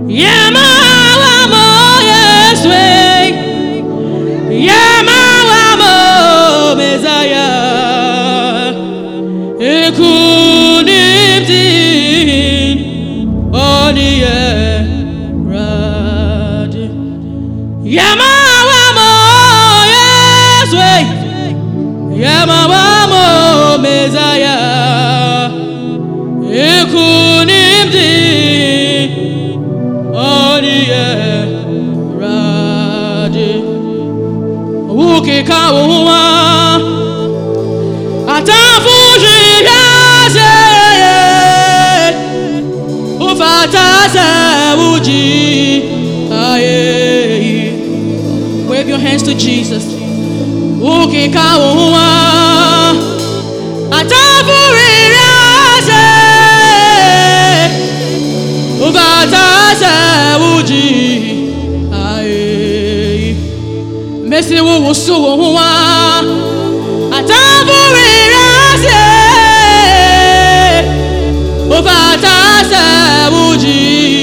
Yamawamo Yeswe, Yamawamo Messiah, Ekunimdin Oniye Rad. Yamawamo Yeswe, Yamawamo Messiah, Ekunimdin Oniye Rad. Uke kawa atafuji yase ufatase uji aye. Wave your hands to Jesus. Uke kawa atafuji yase ufatase uji aye. Mesi wo so wa atavuri rase ufatase uji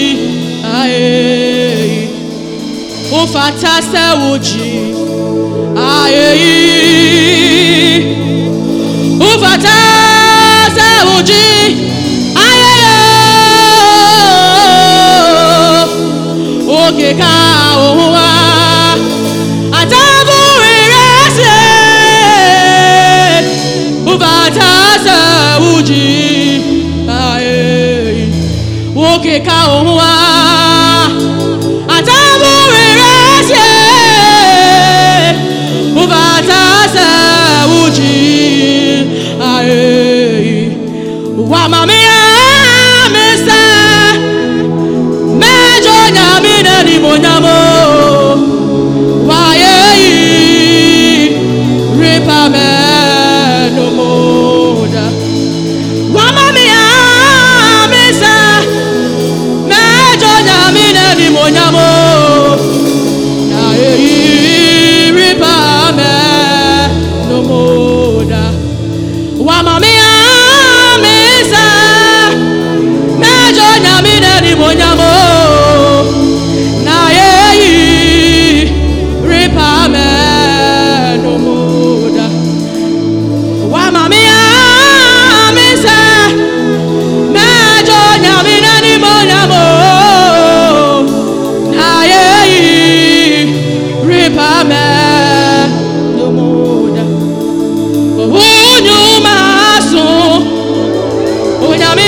aye. Ufatase uji aye. Ufatase uji aye. Okay ka owa atavuri rase ufatase uji aye. Okay ka owa atavuri rase ufatase uji aye. Wa mamia mesa mejo nyamina ni monyamo waye ripa me no moda. Wa mamia mesa mejo nyamina ni monyamo waye ripa me no moda. Wa mamia mesa mejo nyamina ni monyamo na ye ripa me no moda. Wa mamia mesa mejo nyamina ni monyamo na ye ripa me no moda. Unyuma so unyame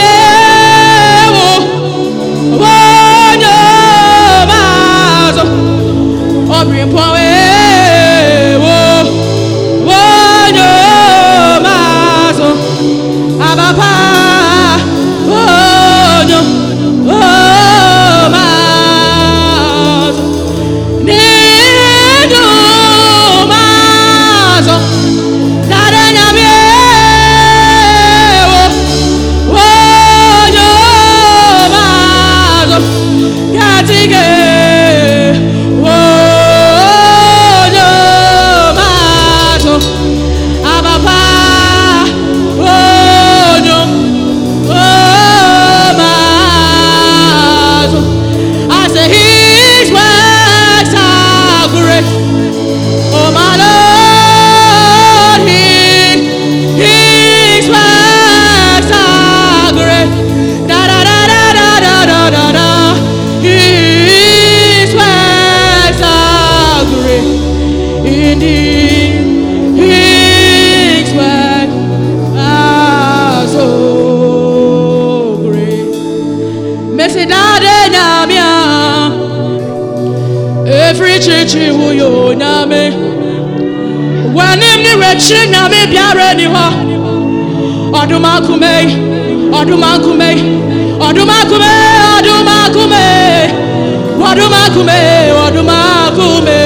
every church who you name when him ni rechi nyame biara ni ho odumakume odumakume odumakume odumakume odumakume odumakume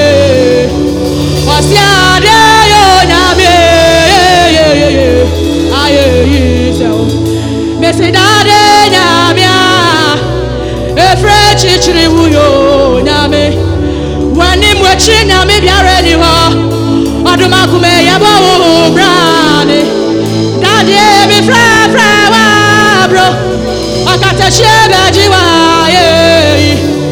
osiade yo nyame aye so mesidade nyame every church who you name when him rechi nyame biara ni ho odumakume yabo brane dadie mi fra wa bro akata shebe jiwa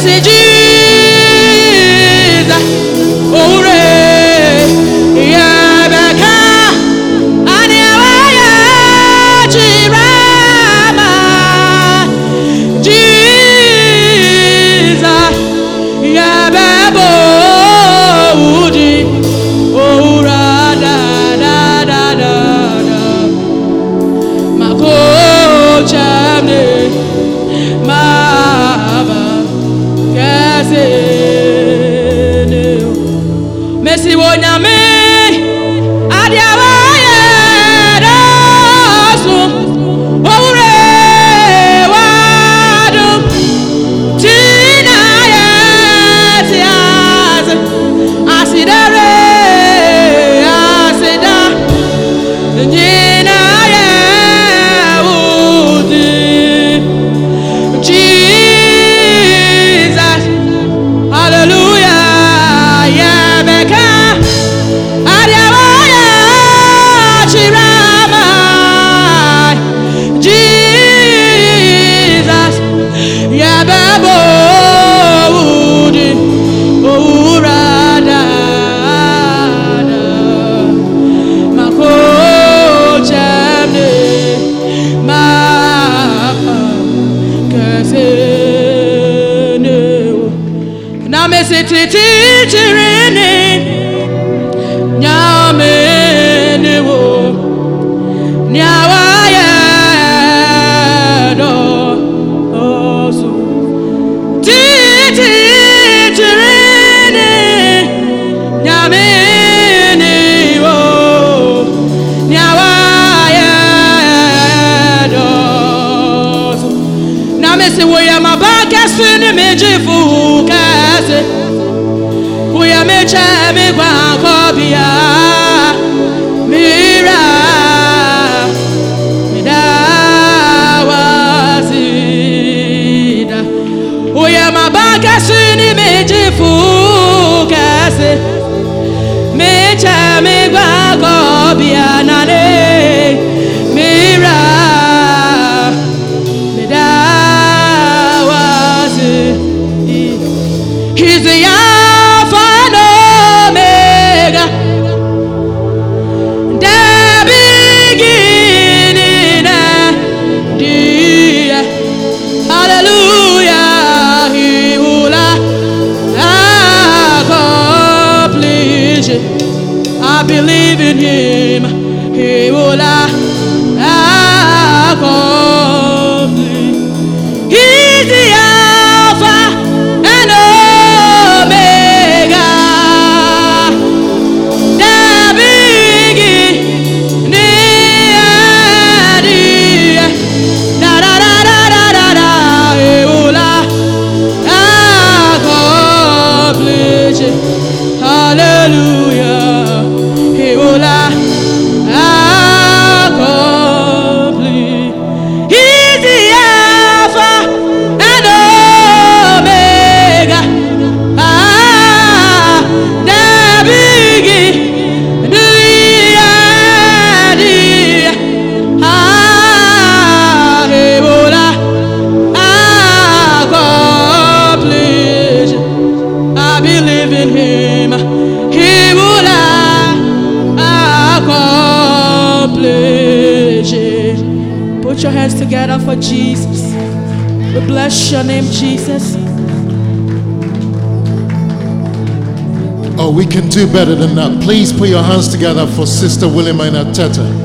Jesus, oh re, yeah, beka, anewaya chirama, Jesus, yeah, bebo uji, oh ra da da da da da, mako chamne, maba. Messi wonyame adiawaye dosu owure wadu tina yetiaz asidare asida nyina ye udi Jesus hallelujah yeah beka adiawaya chirama Jesus yeah bebo udi urada mako chamne ma kasene na me sititi chirene nyame ne wo nyawaye do osu titi chirene nyame ne wo nyawaye do osu na me se wo ya mabaka sini mejifu kase wo ya mecha me kwa kobia mira midawazida wo ya mabaka sini mejifu kase mecha me kwa kobia nane mira He's the Alpha and Omega, the beginning and the end. Hallelujah, He will accomplish it. I believe in Him. He will accomplish. He's the Alpha and Omega, the beginning and the end. Da da da da da da da. He will accomplish it. Hallelujah. He will accomplish. He's the Alpha and Omega, the beginning and the end. He will accomplish. I believe in Him. He will accomplish it. Put your hands together for Jesus. We bless your name, Jesus. Oh, we can do better than that. Please put your hands together for Sister Williamina Teta.